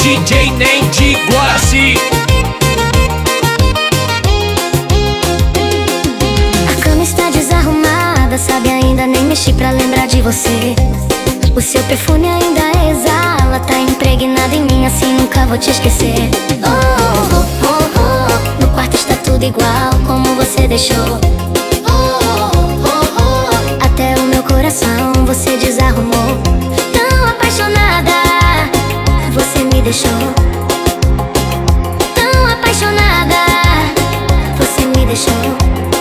DJ Nem de Guaraci. A cama está desarrumada, sabe, ainda nem mexi pra lembrar de você. O seu perfume ainda exala, tá impregnado em mim, assim nunca vou te esquecer. Oh, oh, oh, oh. No quarto está tudo igual, como você deixou. Oh, oh, oh. Até o meu coração você desarrumou. Tão apaixonada, você me deixou. Tão apaixonada, você me deixou.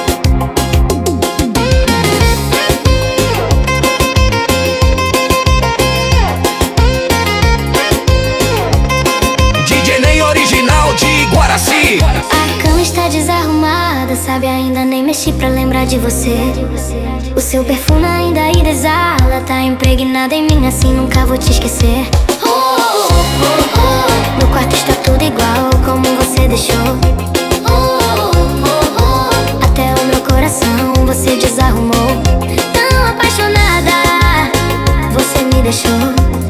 A cama está desarrumada, sabe, ainda nem mexi pra lembrar de você. O seu perfume ainda exala, tá impregnado em mim, assim nunca vou te esquecer. Oh, oh, oh, oh. No quarto está tudo igual, como você deixou. Oh, oh, oh. Até o meu coração você desarrumou. Tão apaixonada, você me deixou.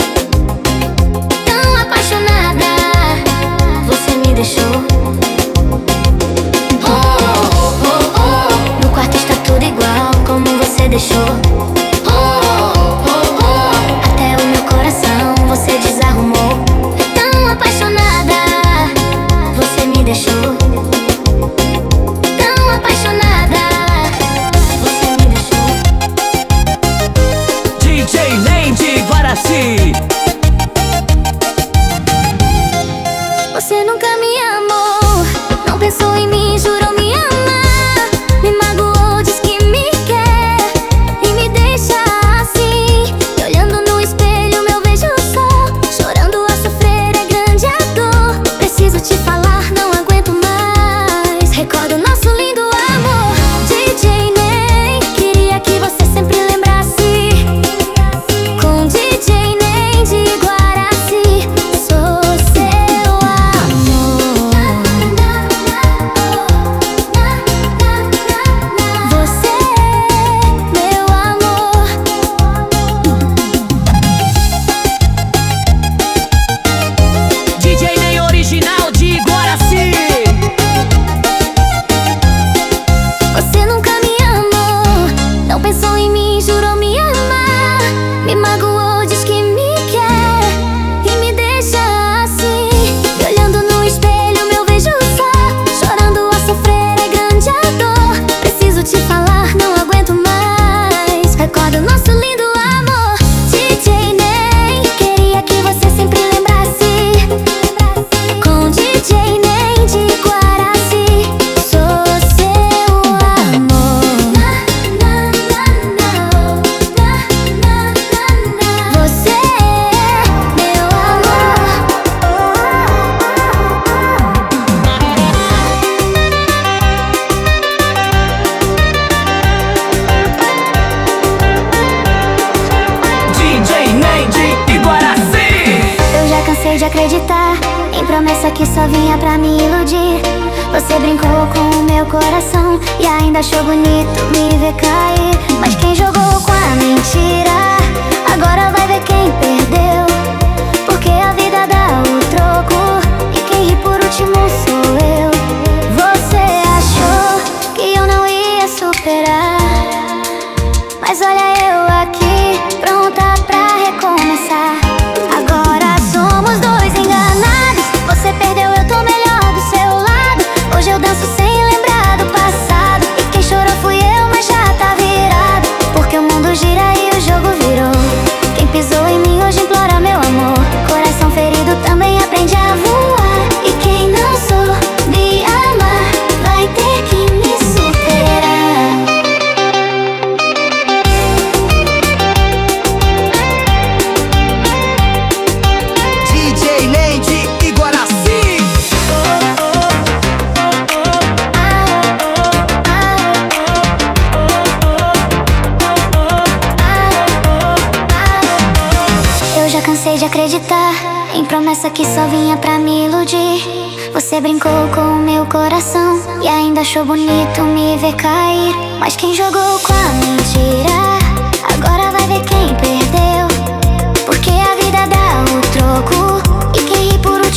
Tão apaixonada, você me deixou. Deixou. Oh, oh, oh. Até o meu coração você desarrumou. Tão apaixonada, você me deixou. Tão apaixonada, você me deixou. DJ Nem de Guaraci. Você nunca me amou, não pensou em mim, jurou me amar. Me magoou, diz que me quer e me deixa assim. E olhando no espelho meu vejo só, chorando a sofrer é grande a dor. Preciso te falar, não aguento mais. Recordo nosso lindo amor. DJ Nem, queria que você sempre lembrasse. Com DJ Nem de Guaraci, sou seu amor. Você é meu amor. DJ Nem original de Guaraci. Você nunca me amou, não pensou em mim, jurou me amar. Me magoou, diz que me quer e me deixa assim. E olhando no espelho meu vejo só, chorando a sofrer é grande a dor. Preciso te falar, não aguento mais. Recordo nosso lindo amor. DJ Nem, queria que você sempre lembrasse. Com DJ Nem de Guaraci, sou seu amor. Você é meu amor. DJ Nem de Guaraci. Eu já cansei de acreditar em promessa que só vinha pra me iludir. Você brincou com o meu coração e ainda achou bonito me ver cair. Mas quem jogou com a mentira agora vai ver quem perdeu. Porque a vida dá o troco e quem ri por último sou eu. Você achou que eu não ia superar, mas olha eu aqui, pronta pra recomeçar. Agora somos dois enganados. Você perdeu, eu tô melhor do seu lado. Hoje eu danço sem lembrar do passado. E quem chorou fui eu, mas já tá virado. Porque o mundo gira e o jogo virou. Quem pisou em mim hoje implora meu amor. Coração ferido também aprende a voar. E quem não soube amar vai ter que me superar. DJ Nem de Guaraci. Eu já cansei de acreditar em promessa que só vinha pra me iludir. Você brincou com o meu coração e ainda achou bonito me ver cair. Mas quem jogou com a mentira agora vai ver quem perdeu. Porque a vida dá o troco e quem ri por último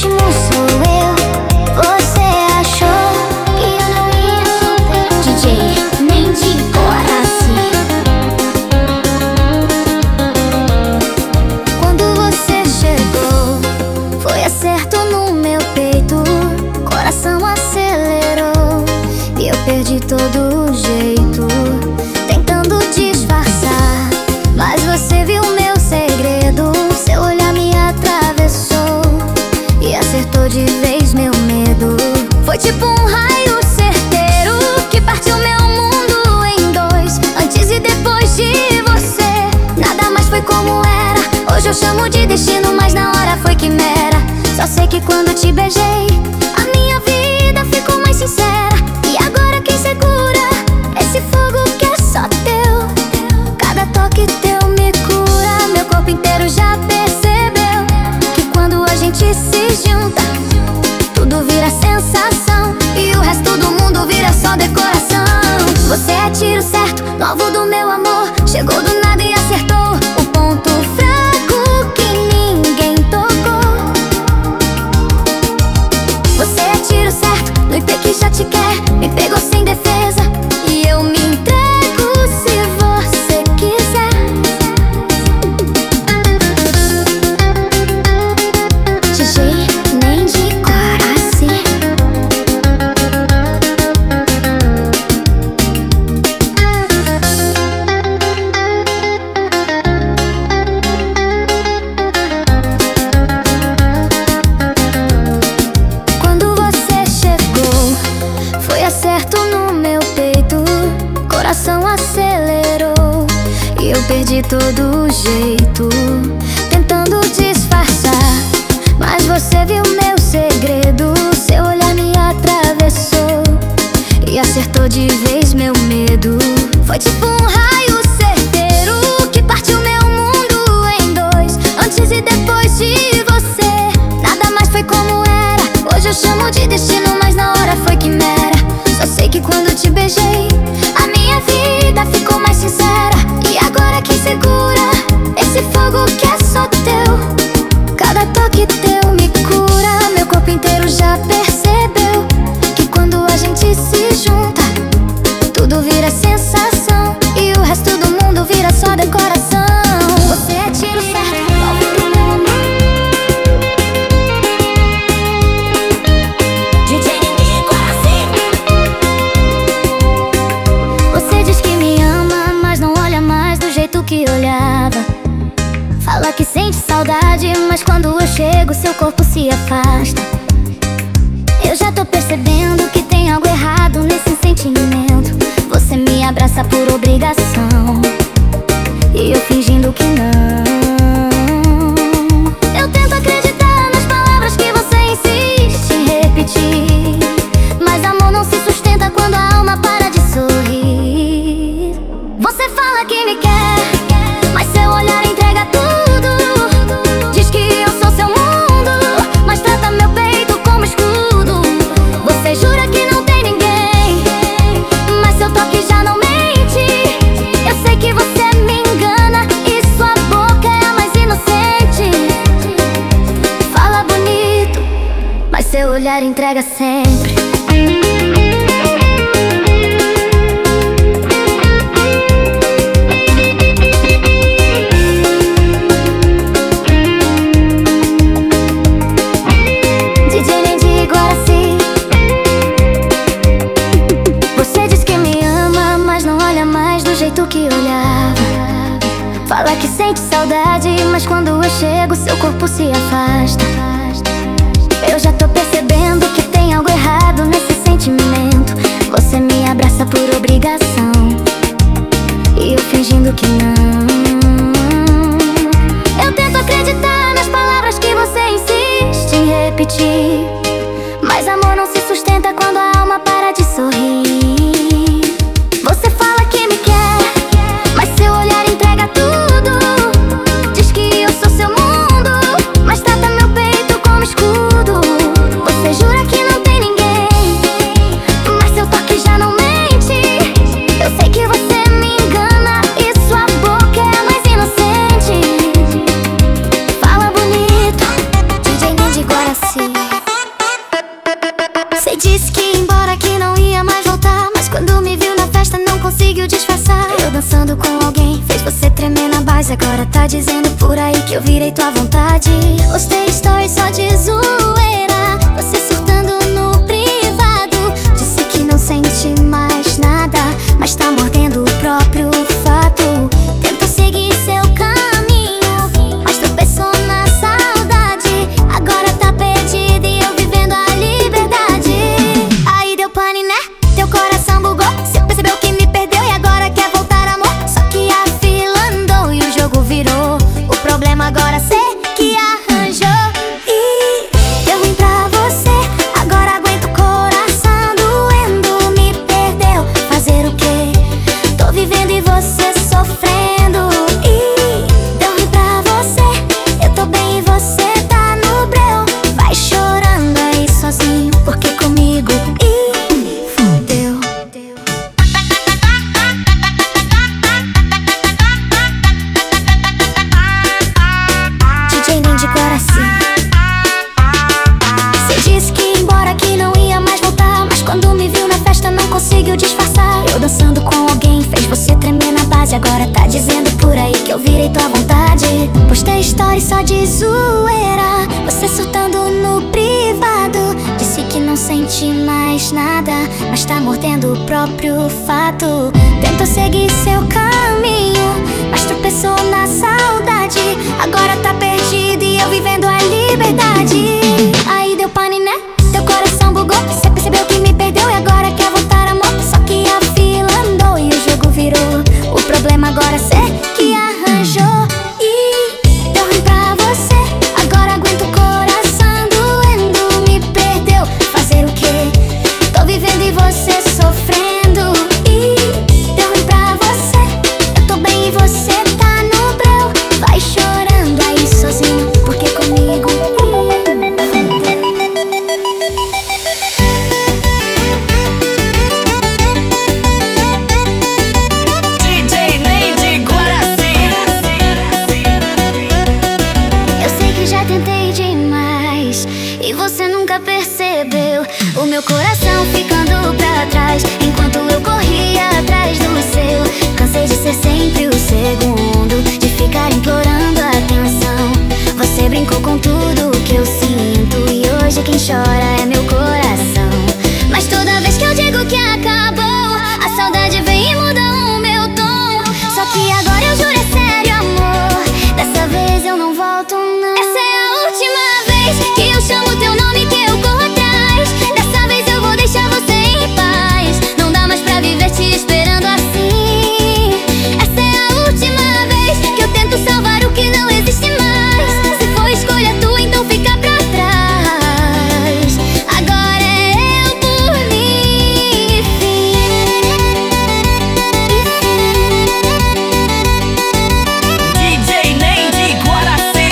foi como era. Hoje eu chamo de destino, mas na hora foi quimera. Só sei que quando te beijei, a minha vida ficou mais sincera. E agora quem segura esse fogo que é só teu? Cada toque teu me cura. Meu corpo inteiro já percebeu que quando a gente se junta, tudo vira sensação e o resto do mundo vira só decoração. Você é tiro certo no alvo do meu amor. Chegou do nada e acertou o ponto fraco que ninguém tocou. Você é tiro certo no IP que já te quer. Me pegou sem defesa e eu me entrego se você quiser. DJ Neide Guaraci. Quando você chegou, foi acerto no meu peito. Coração acelerou e eu perdi todo o jeito, tentando disfarçar. Mas você viu meu segredo. Seu olhar me atravessou e acertou de vez meu medo. Foi tipo um raio certeiro que partiu meu mundo em dois. Antes e depois de você, nada mais foi como era. Hoje eu chamo de destino, mas na hora foi quimera. Só sei que quando te beijei, a minha vida ficou mais sincera. E agora quem segura esse fogo que é só teu? Cada toque teu me cura. Meu corpo inteiro já percebeu que quando a gente se junta, tudo vira sensação e o resto do mundo vira só decoração. Você é tiro certo no alvo do meu amor. DJ Neide Guaraci. Você diz que me ama, mas não olha mais do jeito que olhava. Fala que sente saudade, mas quando eu chego, seu corpo se afasta. Eu já tô percebendo que tem algo errado nesse sentimento. Você me abraça por obrigação e eu fingindo que não. Eu tento acreditar nas palavras que você insiste em repetir, mas amor não se sustenta quando a alma para de sorrir. Você fala que me quer, mas seu olhar entrega tudo. Diz que eu sou seu mundo, mas trata meu peito como escudo. Você jura que não tem ninguém, mas seu toque já não mente. Eu sei que você me engana e sua boca é a mais inocente. Fala bonito, mas seu olhar entrega sempre. DJ Neide Guaraci. Você diz que me ama, mas não olha mais do jeito que olhava. Fala que sente saudade, mas quando eu chego, seu corpo se afasta. Eu já tô percebendo que tem algo errado nesse sentimento. Você me abraça por obrigação e eu fingindo que não. Eu tento acreditar nas palavras que você insiste em repetir, mas amor não se sustenta quando a alma para de sorrir. Você fala que me quer, mas seu olhar entrega tudo. Diz que eu sou seu mundo, mas trata meu peito como escudo. Você jura que não tem ninguém, mas seu toque já não mente. Eu sei que você me engana e sua boca é a mais inocente. Fala bonito, DJ Neide Guaraci. Você disse que ia embora, que não ia mais voltar, mas quando me viu na festa não conseguiu disfarçar. Eu dançando com alguém fez você tremer na base. Agora tá dizendo por aí que eu virei tua vontade. Postei stories só de zoeira, você surtando no privado. Disse que não sente mais nada, mas tá mordendo o próprio fato. Tentou seguir seu caminho, mas tropeçou na saudade. Agora tá perdido e eu vivendo a liberdade. Aí deu pane, né? Teu coração bugou. Você percebeu que me perdeu e agora quer voltar, amor. Só que a fila andou e o jogo virou. direito à vontade. Postei story só de zoeira, você surtando no privado. Disse que não sente mais nada, mas tá mordendo o próprio fato. Tentou seguir seu caminho, mas tropeçou na saudade. Agora tá perdido e eu vivendo a liberdade. Aí deu pane, né? Teu coração bugou, você percebeu que me perdeu e agora quer voltar, amor. Só que a fila andou e o jogo virou. O problema agora cê que arranjou. E deu ruim pra você, agora aguento o coração doendo. Me perdeu, fazer o quê? Tô vivendo e você sofrendo. E deu ruim pra você, eu tô bem e você tá no breu. Vai chorando aí sozinho, porque comigo e você nunca percebeu o meu coração ficando pra trás, enquanto eu corria atrás do seu. Cansei de ser sempre o segundo, de ficar implorando atenção. Você brincou com tudo que eu sinto e hoje quem chora é meu coração. Mas toda vez que eu digo que acabou, a saudade vem e muda o meu tom. Só que agora eu juro é sério, amor, dessa vez eu não volto não. Essa é a última vez que eu chamo teu nome, que eu corro atrás. Dessa vez eu vou deixar você em paz. Não dá mais pra viver te esperando assim. Essa é a última vez que eu tento salvar o que não existe mais. Se for escolha tua, então fica pra trás. Agora é eu por mim, DJ Ney de Guaraci.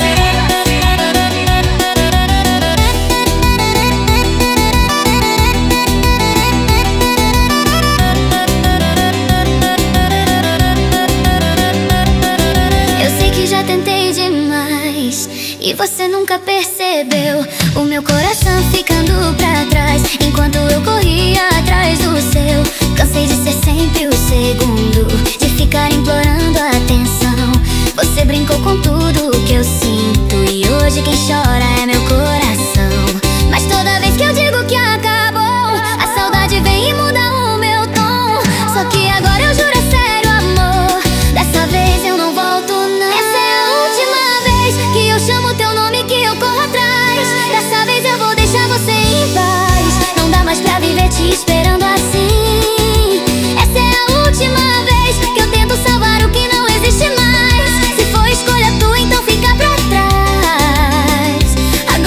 eu sei que já tentei demais e você nunca percebeu o meu coração ficando pra trás, enquanto eu corria atrás do seu. Cansei de ser sempre o segundo, de ficar implorando atenção. Você brincou com tudo que eu sinto e hoje quem chora é meu coração. Mas toda vez que eu digo que acabou, a saudade vem e muda o meu tom. Só que agora eu juro é sério, amor, dessa vez eu não volto não. Essa é a última vez que eu chamo teu nome, que eu corro atrás. Dessa vez eu vou deixar você em paz. Não dá mais pra viver te esperando assim. Essa é a última vez que eu tento salvar o que não existe mais. Se for escolha tua, então fica pra trás.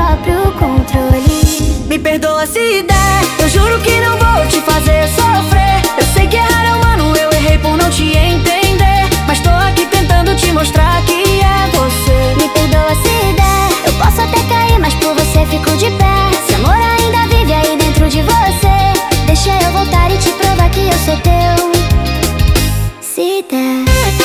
próprio controle. Me perdoa se der, eu juro que não vou te fazer sofrer. Eu sei que errar é humano, eu errei por não te entender, mas tô aqui tentando te mostrar que é você. Me perdoa se der, eu posso até cair, mas por você fico de pé. Se amor ainda vive aí dentro de você, deixa eu voltar e te provar que eu sou teu. Se der.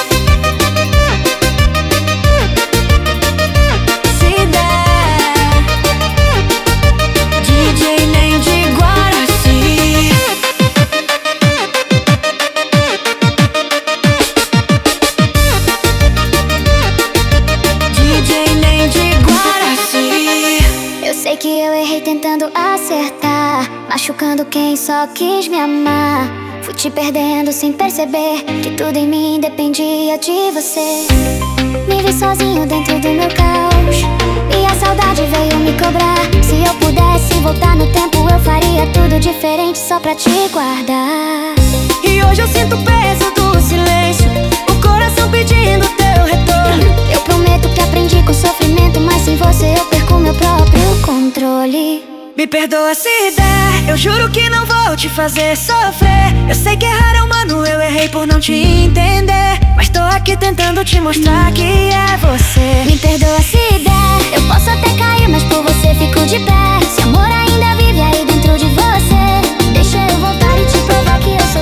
Sei que eu errei tentando acertar, machucando quem só quis me amar. Fui te perdendo sem perceber que tudo em mim dependia de você. Me vi sozinho dentro do meu caos e a saudade veio me cobrar. Se eu pudesse voltar no tempo, eu faria tudo diferente só pra te guardar. E hoje eu sinto o peso do silêncio, o coração pedindo teu retorno. Eu prometo que aprendi com sofrimento, mas sem você eu perco meu próprio controle. Me perdoa se der, eu juro que não vou te fazer sofrer. Eu sei que errar é humano, eu errei por não te entender, mas tô aqui tentando te mostrar que é você. Me perdoa se der, eu posso até cair, mas por você fico de pé. Se amor ainda vive aí dentro de você, deixa eu voltar e te provar que eu sou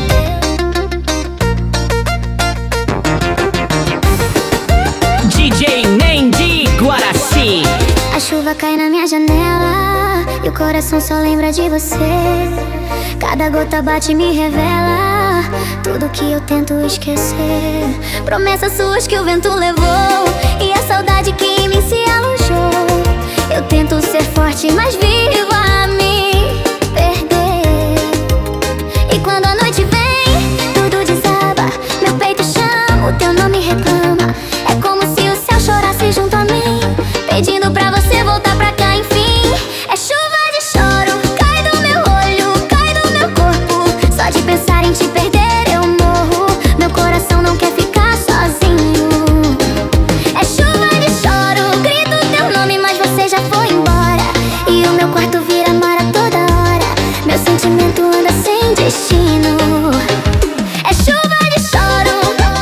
teu. DJ Nendi Guaraci. A chuva cai na minha janela e o coração só lembra de você. Cada gota bate e me revela tudo que eu tento esquecer. Promessas suas que o vento levou e a saudade que em mim se alojou. Eu tento ser forte, mas vivo a me perder. E quando a noite vem, tudo desaba. Meu peito chama, o teu nome reclama. É como se o céu chorasse junto a mim, pedindo pra você voltar pra cá, enfim. É chuva de choro, cai do meu olho, cai do meu corpo. Só de pensar em te perder eu morro. Meu coração não quer ficar sozinho. É chuva de choro, grito teu nome, mas você já foi embora. E o meu quarto vira mar a toda hora. Meu sentimento anda sem destino. É chuva de choro.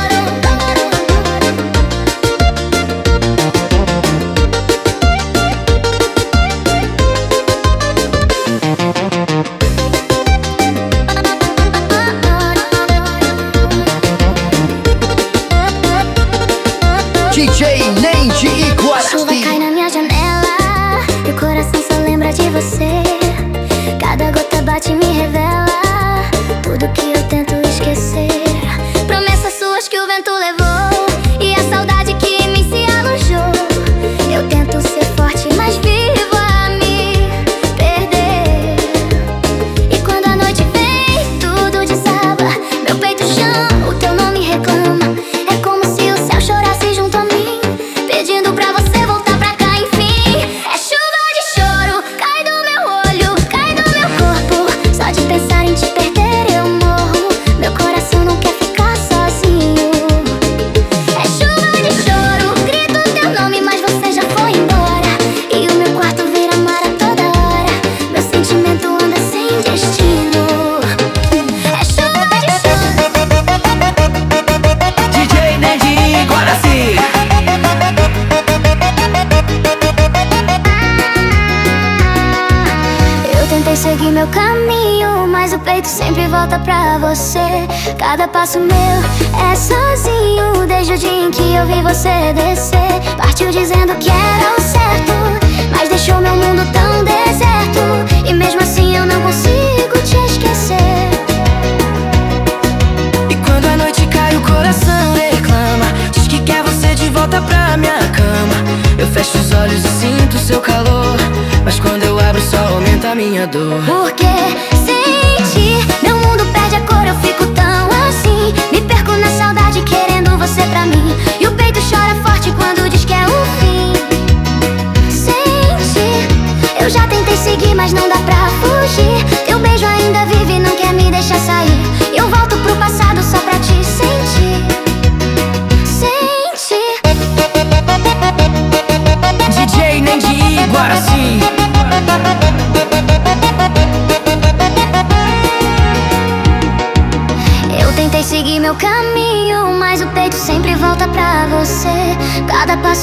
DJ Nendi e A chuva Guaraci. cai na minha janela e o coração só lembra de você. Cada gota bate e me revela tudo que eu tento esquecer. Promessas suas que o vento levou e a saudade que em mim se alojou. Eu tento ser forte, mas vivo a me perder. E quando a noite vem, tudo desaba. Meu peito chama, o teu nome reclama. É como se o céu chorasse junto a mim, pedindo pra você voltar pra cá, enfim. É chuva de choro, cai do meu olho, cai do meu corpo. Só de pensar em te perder eu morro. Meu coração não quer ficar sozinho. É chuva de choro, grito teu nome, mas você já foi embora. E o meu quarto vira mar a toda hora. Meu sentimento anda sem destino. É chuva de choro. DJ Nendi Guaraci. Eu tentei seguir meu caminho, mas o peito sempre volta pra você. Cada passo meu é sozinho, desde o dia em que eu vi você descer. Partiu dizendo que era o certo, mas deixou meu mundo tão deserto. E mesmo assim eu não consigo te esquecer. E quando a noite cai o coração reclama, diz que quer você de volta pra minha cama. Eu fecho os olhos e sinto seu calor, mas quando eu abro só aumenta a minha dor. Porque sem ti meu mundo perde a cor, eu fico tão assim. Me perco na saudade querendo você pra mim. E o peito chora forte quando diz que é o fim. Sem ti eu já tentei seguir, mas não dá pra fugir. Teu beijo ainda vive e não quer me deixar sair. Eu volto pro passado só pra te sentir. Sem ti. DJ Nendi Guaraci.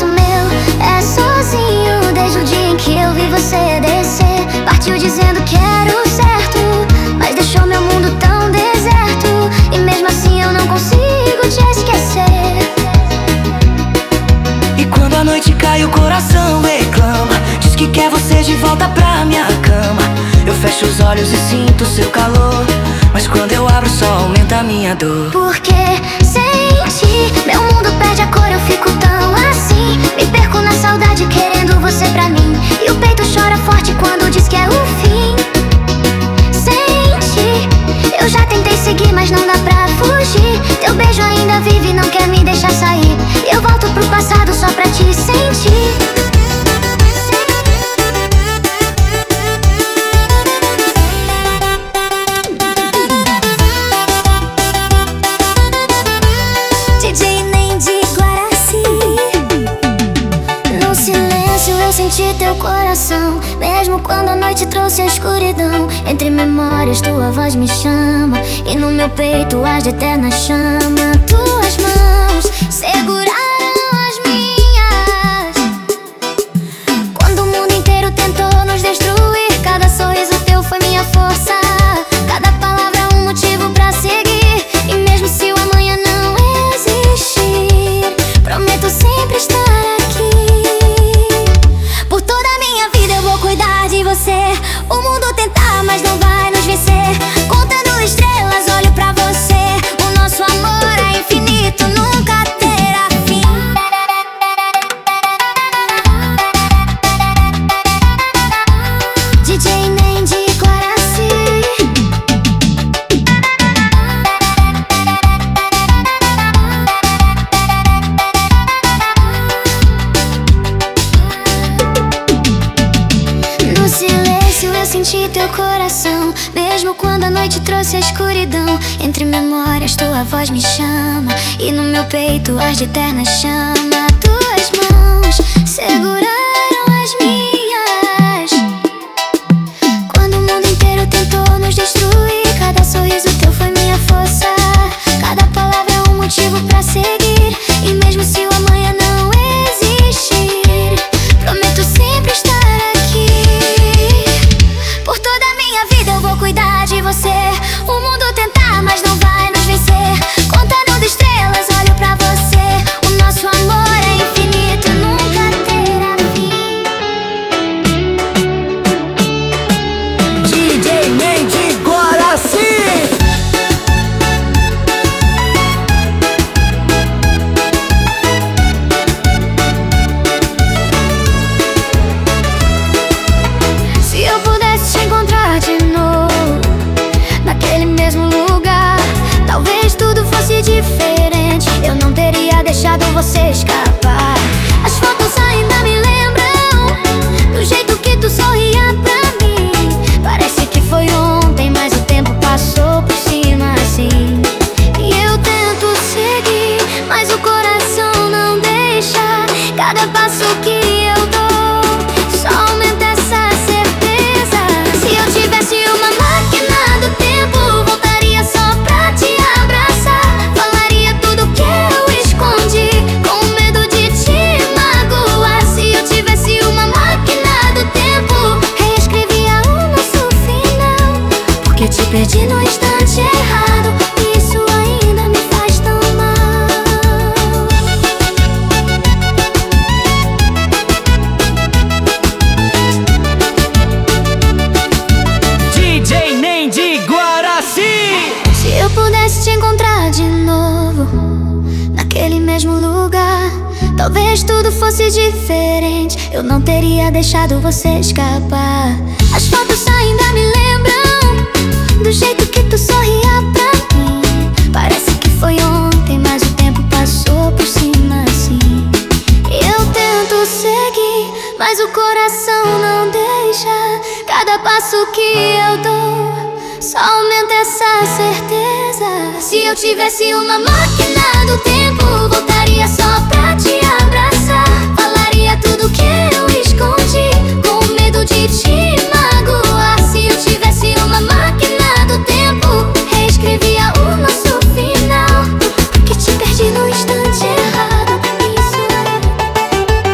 meu é sozinho. Desde o dia em que eu vi você descer, partiu dizendo que era o certo, mas deixou meu mundo tão deserto. E mesmo assim eu não consigo te esquecer. E quando a noite cai o coração reclama, diz que quer você de volta pra minha cama. Eu fecho os olhos e sinto seu calor, mas quando eu abro só aumenta a minha dor. Porque sem ti meu mundo perde a cor, eu fico tão assim. Me perco na saudade querendo você pra mim, e o peito chora forte quando diz que é o fim. Sem ti eu já tentei seguir, mas não dá pra fugir. Teu beijo ainda vive e não quer me deixar sair. Eu volto pro passado só pra te sentir. DJ Nendi Guaraci. No silêncio eu senti teu coração, mesmo quando a noite trouxe a escuridão. Entre memórias tua voz me chama, e no meu peito arde eterna chama. Tuas mãos seguraram as minhas quando o mundo inteiro tentou nos destruir. Cada sorriso teu foi minha força, cada palavra um motivo pra seguir. E mesmo se o amanhã não existir, prometo sempre estar aqui. Por toda a minha vida eu vou cuidar de você. O mundo tentar, mas não vai nos vencer. Contando estrelas, olho pra você. O nosso amor é infinito, nunca terá fim. DJ Nendi Guaraci. No silêncio eu senti teu coração, mesmo quando a noite trouxe a escuridão. Entre memórias tua voz me chama, e no meu peito arde eterna chama. Tuas mãos seguraram as minhas quando o mundo inteiro tentou nos destruir. Cada sorriso teu foi minha força, cada palavra é um motivo pra seguir. E mesmo se o amanhã não existir, prometo sempre estar aqui. Por toda a minha vida eu vou cuidar de você. O mundo tentar, mas não vai nos vencer. Contando de estrelas, olho pra você. O nosso amor é infinito, nunca terá fim. DJ Nendi Guaraci. Se eu pudesse te encontrar de novo, naquele mesmo lugar, talvez tudo fosse diferente. Eu não teria deixado você escapar. As fotos ainda me lembram do jeito que tu sorria pra mim. Parece que foi ontem, mas o tempo passou por cima assim. E eu tento seguir, mas o coração não deixa. Cada passo que eu dou só aumenta essa certeza. Se eu tivesse uma máquina do tempo, voltaria só pra te abraçar. Falaria tudo que eu escondi, com medo de te magoar. Se eu tivesse uma máquina do tempo, reescrevia o nosso final. Porque te perdi no instante errado, e isso ainda me faz tão mal. DJ Nendi Guaraci. Se eu pudesse te encontrar de novo, naquele mesmo lugar, talvez tudo fosse diferente. Eu não teria deixado você escapar. As fotos ainda me lembram do jeito que tu sorria pra mim. Parece que foi ontem, mas o tempo passou por cima assim. Eu tento seguir, mas o coração não deixa. Cada passo que eu dou só aumenta essa certeza. Se eu tivesse uma máquina do tempo, voltaria só pra te abraçar. Falaria tudo que eu escondi, com medo de te magoar. Se eu tivesse uma máquina do tempo, reescrevia o nosso final. Porque te perdi no instante errado, isso é.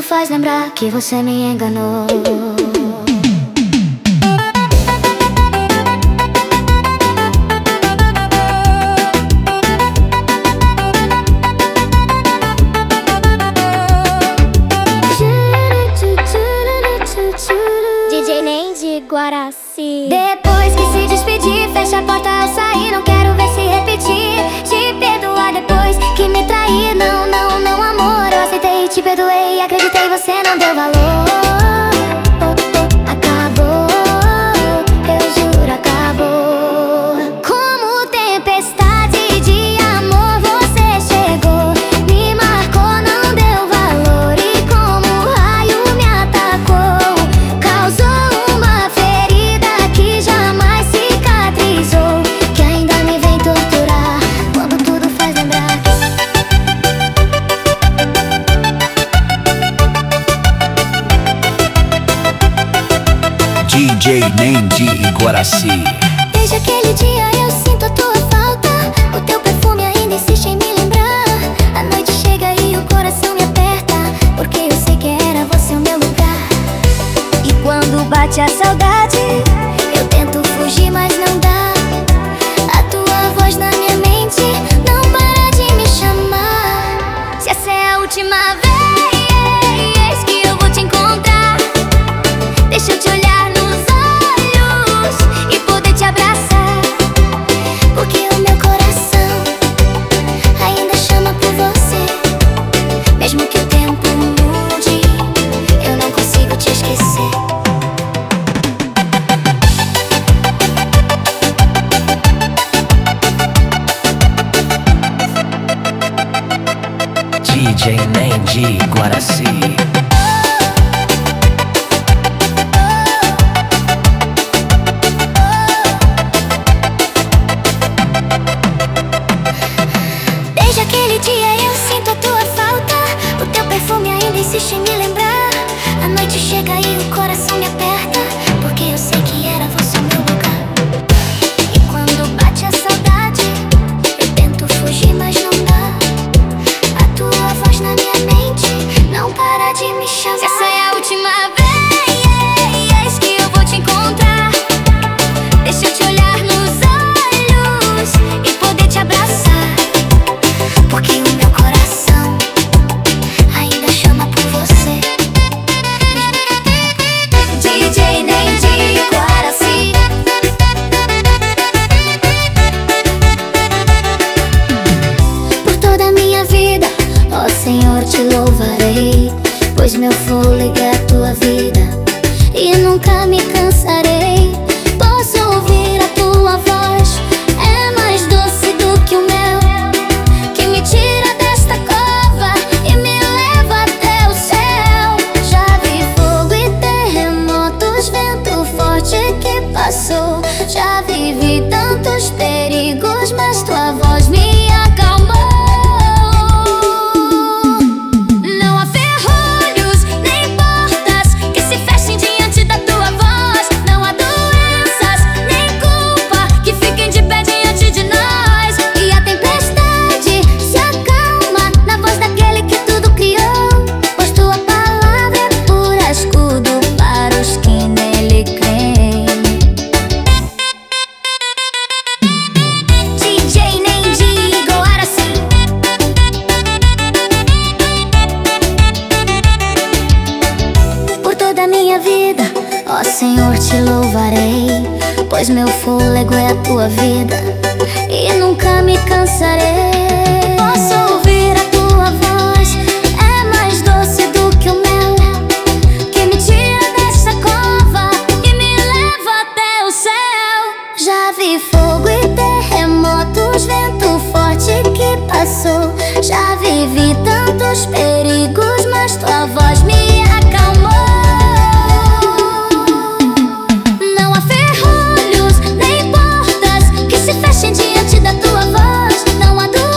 faz lembrar que você me enganou. DJ Nendi Guaraci. Depois que se despedir, fecha a porta ao sair. Não quero ver se repetir. Te perdoar depois que me trair. Não, não, não, amor. Eu aceitei e te perdoei. Acreditei, você não deu valor. Acabou, eu juro, acabou. Como tempestade de amor você chegou. Me marcou, não deu valor. E como raio me atacou. Causou uma ferida que jamais cicatrizou. Que ainda me vem torturar quando tudo faz lembrar. DJ Nendi Guaraci. Desde aquele dia eu sinto a tua falta. O teu perfume ainda insiste em me lembrar. A noite chega e o coração me aperta, porque eu sei que era você o meu lugar. E quando bate a saudade, eu tento fugir, mas não dá. A tua voz na minha mente não para de me chamar. Se essa é a última vez que eu vou te encontrar, deixa eu te olhar nos olhos e poder te abraçar. Porque o meu coração ainda chama por você. Mesmo que o tempo mude, eu não consigo te esquecer. DJ Nendi Guaraci. Desde aquele dia eu sinto a tua falta. O teu perfume ainda insiste em me lembrar. A noite chega e o coração me aperta, porque eu sei que era você o meu lugar. E quando bate a saudade, eu tento fugir, mas não dá. A tua voz na minha mente não para de me chamar. Se essa é a última vez que eu vou te encontrar, deixa eu te olhar nos olhos e poder te abraçar. Porque o meu coração ainda chama por você. DJ Nendi Guaraci. Por toda a minha vida, ó Senhor, te louvarei, pois meu fôlego é a tua vida e nunca me cansarei. Posso ouvir a tua voz, é mais doce do que o mel, que me tira desta cova e me leva até o céu. Já vi fogo e terremotos, vento forte que passou. Já vivi tantos perigos, mas tua voz me acalmou. Não há ferrolhos nem portas que se fechem diante da tua voz. Não há doenças nem culpa que fiquem de pé diante de nós. E a tempestade se acalma na voz daquele que tudo criou, pois tua palavra é pura escudo para os que nele creem. DJ Nendi Guaraci. Por toda a minha vida, ó Senhor, te louvarei, pois meu fôlego é a tua vida e nunca me cansarei. Posso ouvir a tua voz, é mais doce do que o mel, que me tira dessa cova e me leva até o céu. Já vi fogo e terremotos, vento forte que passou. Já vivi tantos perigos, mas tua voz me acalmou. Não há ferrolhos nem portas que se fechem diante da tua voz. Não há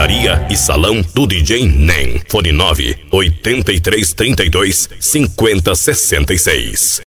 barbearia e salão do DJ Nem. Fone 9 8332 5066.